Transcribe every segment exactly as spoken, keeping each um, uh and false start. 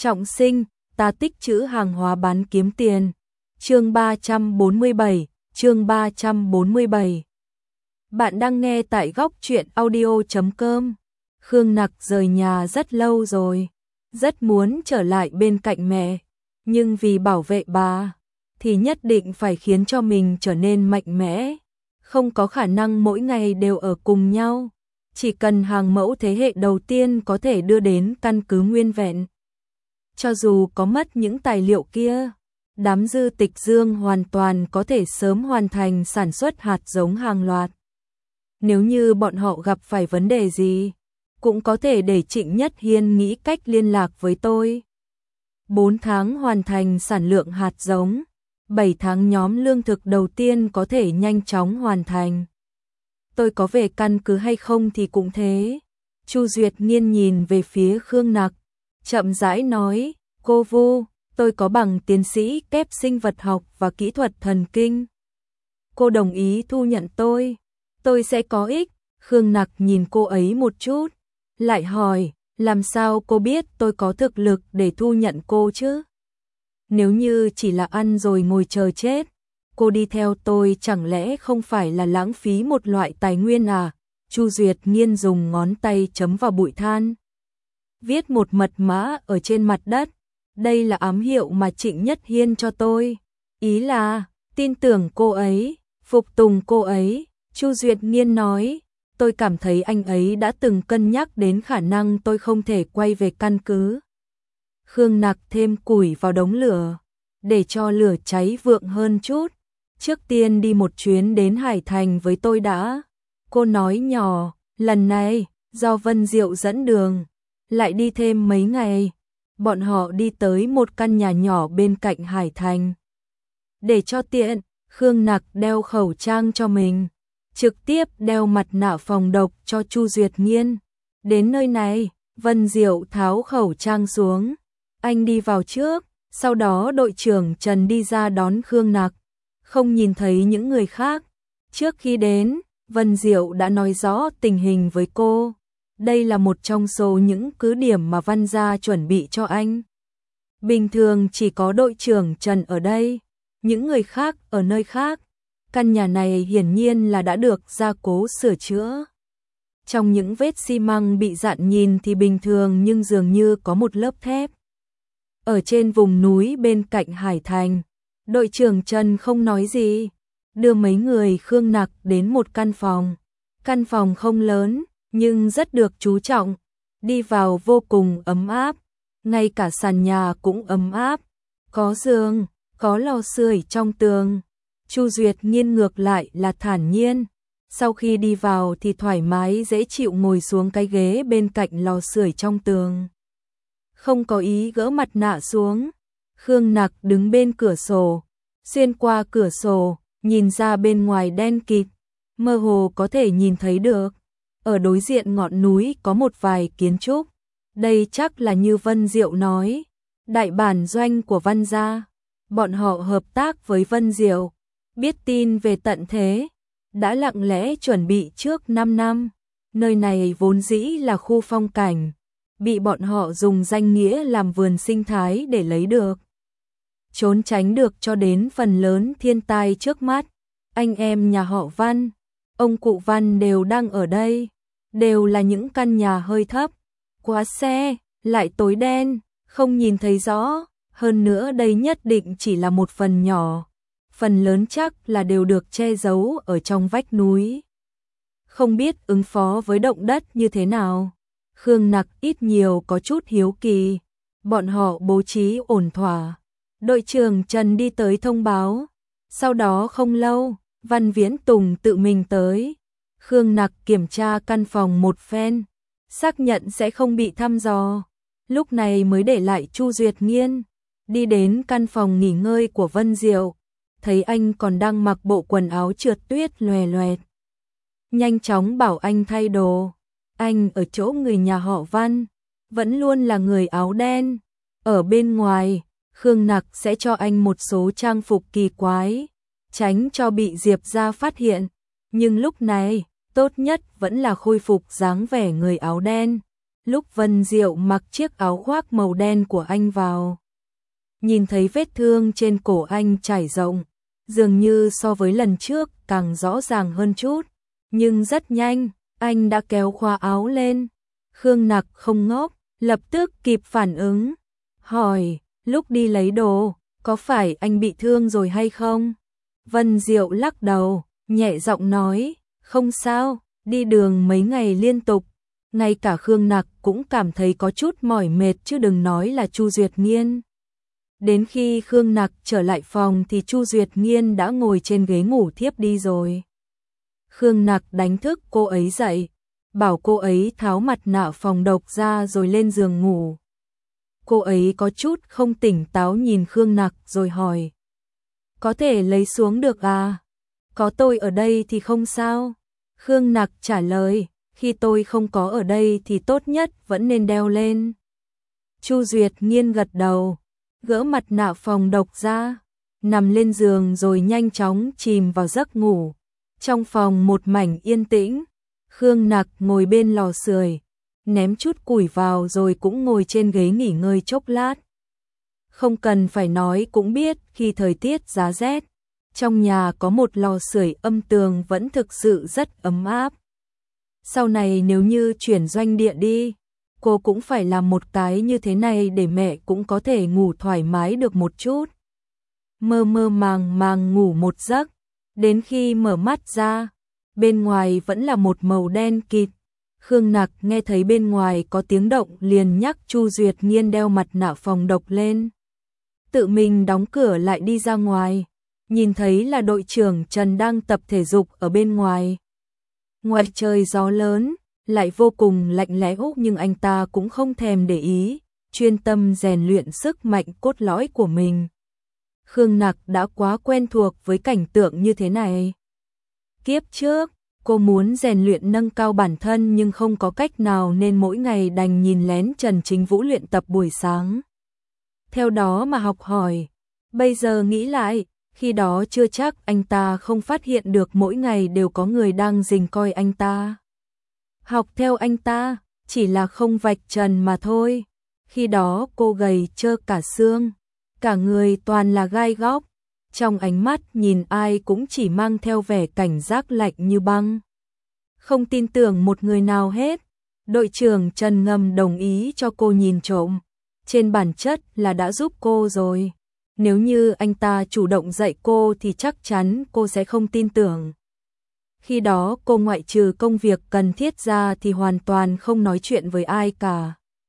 Trọng sinh, ta tích trữ hàng hóa bán kiếm tiền. Chương ba trăm bốn mươi bảy, chương ba trăm bốn mươi bảy. Bạn đang nghe tại góc truyện audio chấm com. Khương Nặc rời nhà rất lâu rồi, rất muốn trở lại bên cạnh mẹ, nhưng vì bảo vệ bà thì nhất định phải khiến cho mình trở nên mạnh mẽ, không có khả năng mỗi ngày đều ở cùng nhau. Chỉ cần hàng mẫu thế hệ đầu tiên có thể đưa đến căn cứ nguyên vẹn. Cho dù có mất những tài liệu kia, đám Dư Tịch Dương hoàn toàn có thể sớm hoàn thành sản xuất hạt giống hàng loạt. Nếu như bọn họ gặp phải vấn đề gì, cũng có thể để Trịnh Nhất Hiên nghĩ cách liên lạc với tôi. bốn tháng hoàn thành sản lượng hạt giống, bảy tháng nhóm lương thực đầu tiên có thể nhanh chóng hoàn thành. Tôi có về căn cứ hay không thì cũng thế. Chu Duyệt Nghiên nhìn về phía Khương Nặc, chậm rãi nói, cô Vu, tôi có bằng tiến sĩ kép sinh vật học và kỹ thuật thần kinh. Cô đồng ý thu nhận tôi, tôi sẽ có ích. Khương Nặc nhìn cô ấy một chút, lại hỏi, làm sao cô biết tôi có thực lực để thu nhận cô chứ? Nếu như chỉ là ăn rồi ngồi chờ chết, cô đi theo tôi chẳng lẽ không phải là lãng phí một loại tài nguyên à? Chu Duyệt Nghiên dùng ngón tay chấm vào bụi than, viết một mật mã ở trên mặt đất. Đây là ám hiệu mà Trịnh Nhất Hiên cho tôi. Ý là, tin tưởng cô ấy, phục tùng cô ấy. Chu Duyệt Nghiên nói, tôi cảm thấy anh ấy đã từng cân nhắc đến khả năng tôi không thể quay về căn cứ. Khương Nặc thêm củi vào đống lửa, để cho lửa cháy vượng hơn chút. Trước tiên đi một chuyến đến Hải Thành với tôi đã. Cô nói nhỏ, lần này, do Vân Diệu dẫn đường, lại đi thêm mấy ngày. Bọn họ đi tới một căn nhà nhỏ bên cạnh Hải Thành. Để cho tiện, Khương Nặc đeo khẩu trang cho mình, trực tiếp đeo mặt nạ phòng độc cho Chu Duyệt Nghiên. Đến nơi này, Vân Diệu tháo khẩu trang xuống. Anh đi vào trước, sau đó đội trưởng Trần đi ra đón Khương Nặc. Không nhìn thấy những người khác. Trước khi đến, Vân Diệu đã nói rõ tình hình với cô. Đây là một trong số những cứ điểm mà Văn gia chuẩn bị cho anh. Bình thường chỉ có đội trưởng Trần ở đây, những người khác ở nơi khác. Căn nhà này hiển nhiên là đã được gia cố sửa chữa. Trong những vết xi măng bị rạn nhìn thì bình thường nhưng dường như có một lớp thép. Ở trên vùng núi bên cạnh Hải Thành, đội trưởng Trần không nói gì, đưa mấy người Khương Nặc đến một căn phòng. Căn phòng không lớn, nhưng rất được chú trọng, đi vào vô cùng ấm áp, ngay cả sàn nhà cũng ấm áp, có giường, có lò sưởi trong tường. Chu Duyệt Nghiên ngược lại là thản nhiên, sau khi đi vào thì thoải mái dễ chịu ngồi xuống cái ghế bên cạnh lò sưởi trong tường. Không có ý gỡ mặt nạ xuống. Khương Nặc đứng bên cửa sổ, xuyên qua cửa sổ, nhìn ra bên ngoài đen kịt, mơ hồ có thể nhìn thấy được. Ở đối diện ngọn núi có một vài kiến trúc. Đây chắc là như Vân Diệu nói, đại bản doanh của Văn gia. Bọn họ hợp tác với Vân Diệu, biết tin về tận thế, đã lặng lẽ chuẩn bị trước năm năm. Nơi này vốn dĩ là khu phong cảnh, bị bọn họ dùng danh nghĩa làm vườn sinh thái để lấy được. Trốn tránh được cho đến phần lớn thiên tai trước mắt. Anh em nhà họ Văn, ông cụ Văn đều đang ở đây. Đều là những căn nhà hơi thấp, quá xe, lại tối đen, không nhìn thấy rõ. Hơn nữa đây nhất định chỉ là một phần nhỏ, phần lớn chắc là đều được che giấu ở trong vách núi. Không biết ứng phó với động đất như thế nào. Khương Nặc ít nhiều có chút hiếu kỳ. Bọn họ bố trí ổn thỏa. Đội trưởng Trần đi tới thông báo. Sau đó không lâu, Văn Viễn Tùng tự mình tới. Khương Nặc kiểm tra căn phòng một phen, xác nhận sẽ không bị thăm dò. Lúc này mới để lại Chu Duyệt Nghiên, đi đến căn phòng nghỉ ngơi của Vân Diệu, thấy anh còn đang mặc bộ quần áo trượt tuyết loè loẹt. Nhanh chóng bảo anh thay đồ. Anh ở chỗ người nhà họ Văn, vẫn luôn là người áo đen. Ở bên ngoài, Khương Nặc sẽ cho anh một số trang phục kỳ quái, tránh cho bị Diệp gia phát hiện. Nhưng lúc này, tốt nhất vẫn là khôi phục dáng vẻ người áo đen. lúc Vân Diệu mặc chiếc áo khoác màu đen của anh vào. Nhìn thấy vết thương trên cổ anh trải rộng, dường như so với lần trước càng rõ ràng hơn chút, nhưng rất nhanh, anh đã kéo khóa áo lên. Khương Nặc không ngốc, lập tức kịp phản ứng, hỏi, lúc đi lấy đồ, có phải anh bị thương rồi hay không? Vân Diệu lắc đầu, nhẹ giọng nói, không sao, đi đường mấy ngày liên tục, ngay cả Khương Nặc cũng cảm thấy có chút mỏi mệt chứ đừng nói là Chu Duyệt Nghiên. Đến khi Khương Nặc trở lại phòng thì Chu Duyệt Nghiên đã ngồi trên ghế ngủ thiếp đi rồi. Khương Nặc đánh thức cô ấy dậy, bảo cô ấy tháo mặt nạ phòng độc ra rồi lên giường ngủ. Cô ấy có chút không tỉnh táo nhìn Khương Nặc rồi hỏi, có thể lấy xuống được à? Có tôi ở đây thì không sao. Khương Nặc trả lời, khi tôi không có ở đây thì tốt nhất vẫn nên đeo lên. Chu Duyệt Nghiên gật đầu, gỡ mặt nạ phòng độc ra, nằm lên giường rồi nhanh chóng chìm vào giấc ngủ. Trong phòng một mảnh yên tĩnh, Khương Nặc ngồi bên lò sưởi, ném chút củi vào rồi cũng ngồi trên ghế nghỉ ngơi chốc lát. Không cần phải nói cũng biết khi thời tiết giá rét, trong nhà có một lò sưởi âm tường vẫn thực sự rất ấm áp. Sau này nếu như chuyển doanh địa đi, cô cũng phải làm một cái như thế này để mẹ cũng có thể ngủ thoải mái được một chút. Mơ mơ màng màng ngủ một giấc, đến khi mở mắt ra, bên ngoài vẫn là một màu đen kịt. Khương Nặc nghe thấy bên ngoài có tiếng động liền nhắc Chu Duyệt Nghiên đeo mặt nạ phòng độc lên. Tự mình đóng cửa lại đi ra ngoài, nhìn thấy là đội trưởng Trần đang tập thể dục ở bên ngoài. Ngoài trời gió lớn, lại vô cùng lạnh lẽo nhưng anh ta cũng không thèm để ý, chuyên tâm rèn luyện sức mạnh cốt lõi của mình. Khương Nặc đã quá quen thuộc với cảnh tượng như thế này. Kiếp trước, cô muốn rèn luyện nâng cao bản thân nhưng không có cách nào nên mỗi ngày đành nhìn lén Trần Chính Vũ luyện tập buổi sáng. Theo đó mà học hỏi, bây giờ nghĩ lại, khi đó chưa chắc anh ta không phát hiện được mỗi ngày đều có người đang rình coi anh ta. Học theo anh ta, chỉ là không vạch trần mà thôi. Khi đó cô gầy trơ cả xương, cả người toàn là gai góc, trong ánh mắt nhìn ai cũng chỉ mang theo vẻ cảnh giác lạnh như băng. Không tin tưởng một người nào hết, đội trưởng Trần ngầm đồng ý cho cô nhìn trộm, trên bản chất là đã giúp cô rồi. Nếu như anh ta chủ động dạy cô thì chắc chắn cô sẽ không tin tưởng. Khi đó cô ngoại trừ công việc cần thiết ra thì hoàn toàn không nói chuyện với ai cả.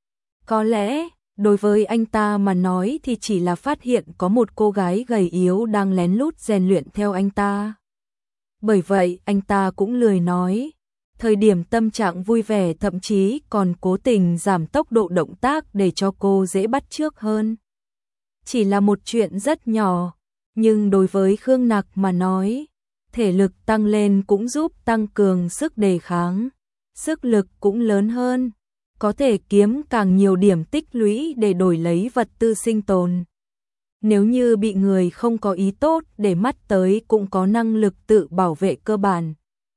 Có lẽ, đối với anh ta mà nói thì chỉ là phát hiện có một cô gái gầy yếu đang lén lút rèn luyện theo anh ta. Bởi vậy anh ta cũng lười nói. Thời điểm tâm trạng vui vẻ thậm chí còn cố tình giảm tốc độ động tác để cho cô dễ bắt chước hơn. Chỉ là một chuyện rất nhỏ, nhưng đối với Khương Nặc mà nói, thể lực tăng lên cũng giúp tăng cường sức đề kháng, sức lực cũng lớn hơn, có thể kiếm càng nhiều điểm tích lũy để đổi lấy vật tư sinh tồn. Nếu như bị người không có ý tốt để mắt tới cũng có năng lực tự bảo vệ cơ bản.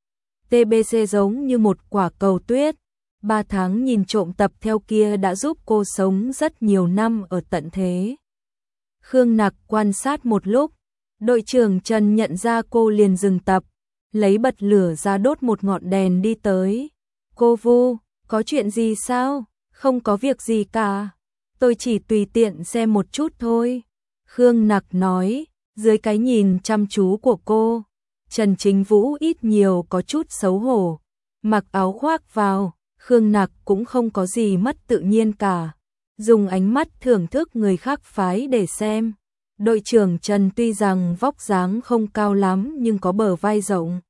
tê bê xê giống như một quả cầu tuyết, ba tháng nhìn trộm tập theo kia đã giúp cô sống rất nhiều năm ở tận thế. Khương Nặc quan sát một lúc, đội trưởng Trần nhận ra cô liền dừng tập, lấy bật lửa ra đốt một ngọn đèn đi tới. Cô Vu, có chuyện gì sao? Không có việc gì cả, tôi chỉ tùy tiện xem một chút thôi. Khương Nặc nói, dưới cái nhìn chăm chú của cô, Trần Chính Vũ ít nhiều có chút xấu hổ, mặc áo khoác vào, Khương Nặc cũng không có gì mất tự nhiên cả. Dùng ánh mắt thưởng thức người khác phái để xem. Đội trưởng Trần tuy rằng vóc dáng không cao lắm nhưng có bờ vai rộng,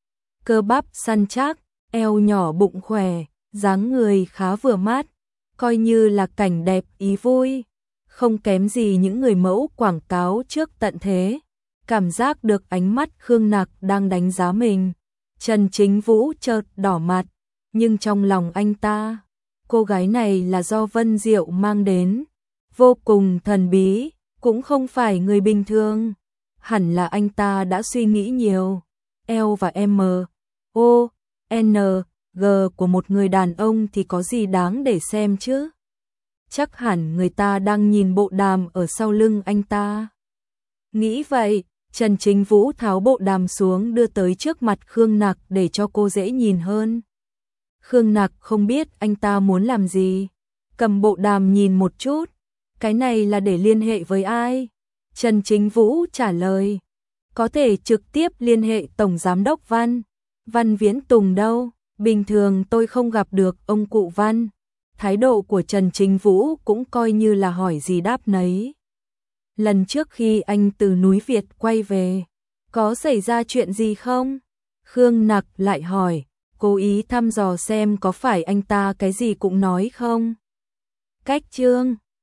cơ bắp săn chắc, eo nhỏ bụng khỏe, dáng người khá vừa mắt, coi như là cảnh đẹp ý vui, không kém gì những người mẫu quảng cáo trước tận thế. Cảm giác được ánh mắt Khương Nặc đang đánh giá mình, Trần Chính Vũ chợt đỏ mặt, nhưng trong lòng anh ta, cô gái này là do Vân Diệu mang đến, vô cùng thần bí, cũng không phải người bình thường. Hẳn là anh ta đã suy nghĩ nhiều. L và M, O, N, G của một người đàn ông thì có gì đáng để xem chứ? Chắc hẳn người ta đang nhìn bộ đàm ở sau lưng anh ta. Nghĩ vậy, Trần Chính Vũ tháo bộ đàm xuống đưa tới trước mặt Khương Nặc để cho cô dễ nhìn hơn. Khương Nặc không biết anh ta muốn làm gì, cầm bộ đàm nhìn một chút, cái này là để liên hệ với ai? Trần Chính Vũ trả lời, có thể trực tiếp liên hệ Tổng Giám đốc Văn. Văn Viễn Tùng đâu? Bình thường tôi không gặp được ông cụ Văn. Thái độ của Trần Chính Vũ cũng coi như là hỏi gì đáp nấy. Lần trước khi anh từ núi Việt quay về, có xảy ra chuyện gì không? Khương Nặc lại hỏi, cố ý thăm dò xem có phải anh ta cái gì cũng nói không? Cách chương